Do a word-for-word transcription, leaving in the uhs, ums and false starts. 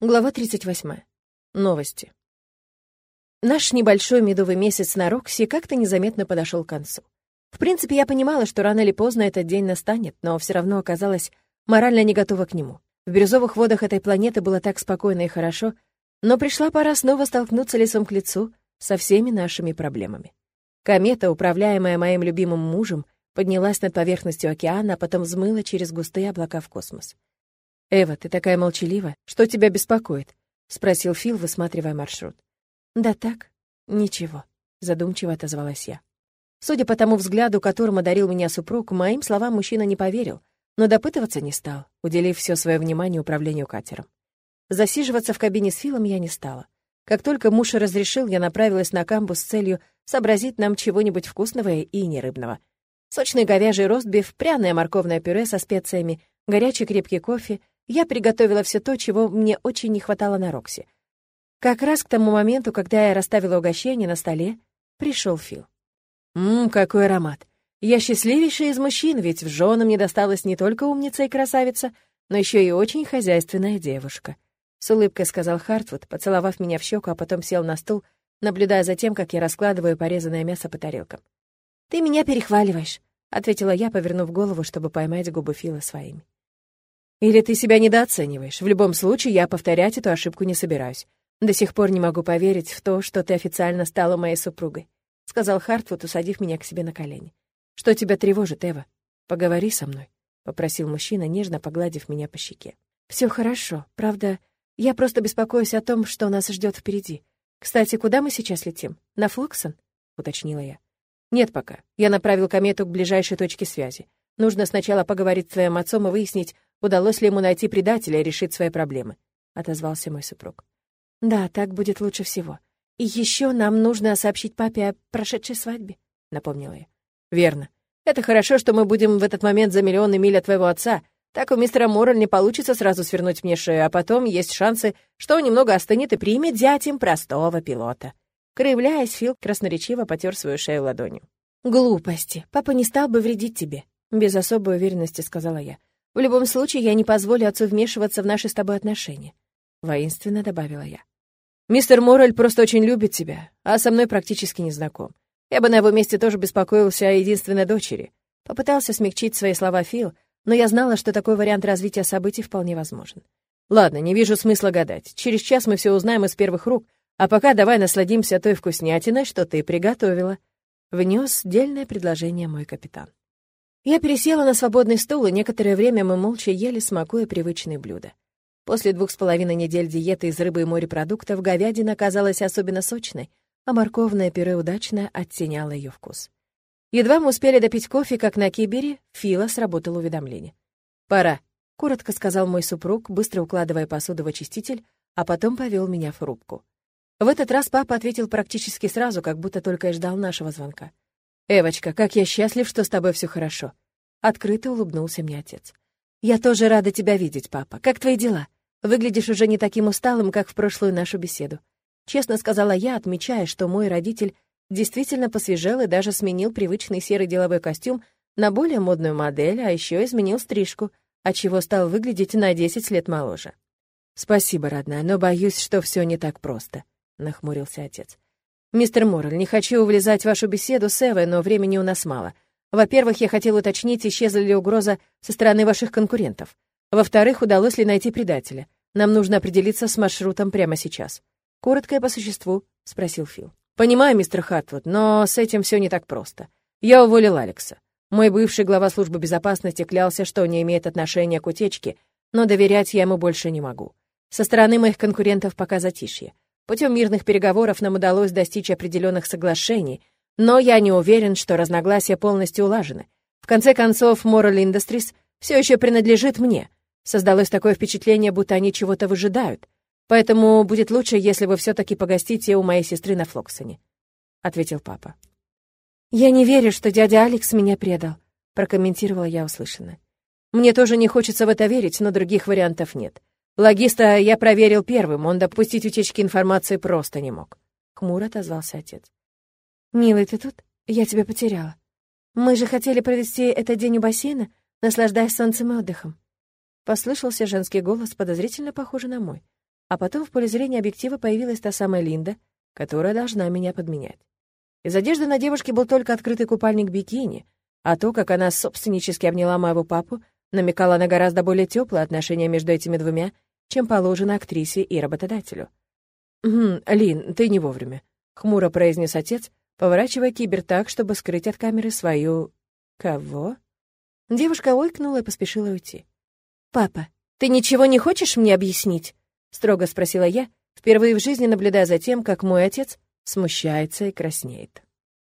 Глава тридцать восьмая. Новости. Наш небольшой медовый месяц на Рокси как-то незаметно подошел к концу. В принципе, я понимала, что рано или поздно этот день настанет, но все равно оказалась морально не готова к нему. В бирюзовых водах этой планеты было так спокойно и хорошо, но пришла пора снова столкнуться лицом к лицу со всеми нашими проблемами. Комета, управляемая моим любимым мужем, поднялась над поверхностью океана, а потом взмыла через густые облака в космос. «Эва, ты такая молчаливая. Что тебя беспокоит?» — спросил Фил, высматривая маршрут. «Да так, ничего», — задумчиво отозвалась я. Судя по тому взгляду, которым одарил меня супруг, моим словам мужчина не поверил, но допытываться не стал, уделив все свое внимание управлению катером. Засиживаться в кабине с Филом я не стала. Как только муж разрешил, я направилась на камбус с целью сообразить нам чего-нибудь вкусного и нерыбного. Сочный говяжий ростбиф, пряное морковное пюре со специями, горячий крепкий кофе. Я приготовила все то, чего мне очень не хватало на Рокси. Как раз к тому моменту, когда я расставила угощение на столе, пришел Фил. «Ммм, какой аромат! Я счастливейший из мужчин, ведь в жены мне досталась не только умница и красавица, но еще и очень хозяйственная девушка», — с улыбкой сказал Хартвуд, поцеловав меня в щеку, а потом сел на стул, наблюдая за тем, как я раскладываю порезанное мясо по тарелкам. «Ты меня перехваливаешь», — ответила я, повернув голову, чтобы поймать губы Фила своими. «Или ты себя недооцениваешь. В любом случае, я повторять эту ошибку не собираюсь. До сих пор не могу поверить в то, что ты официально стала моей супругой», — сказал Хартвуд, усадив меня к себе на колени. «Что тебя тревожит, Эва? Поговори со мной», — попросил мужчина, нежно погладив меня по щеке. «Все хорошо. Правда, я просто беспокоюсь о том, что нас ждет впереди. Кстати, куда мы сейчас летим? На Флоксон?» — уточнила я. «Нет пока. Я направил комету к ближайшей точке связи. Нужно сначала поговорить с твоим отцом и выяснить, удалось ли ему найти предателя и решить свои проблемы», — отозвался мой супруг. «Да, так будет лучше всего. И еще нам нужно сообщить папе о прошедшей свадьбе», — напомнила я. «Верно. Это хорошо, что мы будем в этот момент за миллионы миль от твоего отца. Так у мистера Моррель не получится сразу свернуть мне шею, а потом есть шансы, что он немного остынет и примет зятем простого пилота». Кривляясь, Фил красноречиво потер свою шею ладонью. «Глупости. Папа не стал бы вредить тебе», — без особой уверенности сказала я. «В любом случае, я не позволю отцу вмешиваться в наши с тобой отношения», — воинственно добавила я. «Мистер Моррель просто очень любит тебя, а со мной практически не знаком. Я бы на его месте тоже беспокоился о единственной дочери». Попытался смягчить свои слова Фил, но я знала, что такой вариант развития событий вполне возможен. «Ладно, не вижу смысла гадать. Через час мы все узнаем из первых рук, а пока давай насладимся той вкуснятиной, что ты приготовила», — внес дельное предложение мой капитан. Я пересела на свободный стул, и некоторое время мы молча ели, смакуя привычные блюда. После двух с половиной недель диеты из рыбы и морепродуктов говядина оказалась особенно сочной, а морковное пюре удачно оттеняло ее вкус. Едва мы успели допить кофе, как на кибере Фила сработало уведомление. «Пора», — коротко сказал мой супруг, быстро укладывая посуду в очиститель, а потом повел меня в рубку. В этот раз папа ответил практически сразу, как будто только и ждал нашего звонка. «Эвочка, как я счастлив, что с тобой все хорошо!» Открыто улыбнулся мне отец. «Я тоже рада тебя видеть, папа. Как твои дела? Выглядишь уже не таким усталым, как в прошлую нашу беседу». Честно сказала я, отмечая, что мой родитель действительно посвежел и даже сменил привычный серый деловой костюм на более модную модель, а еще изменил стрижку, отчего стал выглядеть на десять лет моложе. «Спасибо, родная, но боюсь, что все не так просто», — нахмурился отец. «Мистер Моррель, не хочу влезать в вашу беседу с Эвой, но времени у нас мало. Во-первых, я хотел уточнить, исчезла ли угроза со стороны ваших конкурентов. Во-вторых, удалось ли найти предателя. Нам нужно определиться с маршрутом прямо сейчас». «Коротко и по существу», — спросил Фил. «Понимаю, мистер Хартвуд, но с этим все не так просто. Я уволил Алекса. Мой бывший глава службы безопасности клялся, что не имеет отношения к утечке, но доверять я ему больше не могу. Со стороны моих конкурентов пока затишье. Путем мирных переговоров нам удалось достичь определенных соглашений, но я не уверен, что разногласия полностью улажены. В конце концов, Моррель Industries все еще принадлежит мне. Создалось такое впечатление, будто они чего-то выжидают. Поэтому будет лучше, если вы все-таки погостите у моей сестры на Флоксоне», — ответил папа. «Я не верю, что дядя Алекс меня предал», — прокомментировала я услышанное. «Мне тоже не хочется в это верить, но других вариантов нет. Логиста я проверил первым, он допустить утечки информации просто не мог», — хмуро отозвался отец. «Милый, ты тут? Я тебя потеряла. Мы же хотели провести этот день у бассейна, наслаждаясь солнцем и отдыхом». Послышался женский голос, подозрительно похожий на мой. А потом в поле зрения объектива появилась та самая Линда, которая должна меня подменять. Из одежды на девушке был только открытый купальник бикини, а то, как она собственнически обняла моего папу, намекала на гораздо более теплые отношения между этими двумя, чем положено актрисе и работодателю. «Хм, Лин, ты не вовремя», — хмуро произнес отец, поворачивая кибер так, чтобы скрыть от камеры свою... Кого? Девушка ойкнула и поспешила уйти. «Папа, ты ничего не хочешь мне объяснить?» — строго спросила я, впервые в жизни наблюдая за тем, как мой отец смущается и краснеет.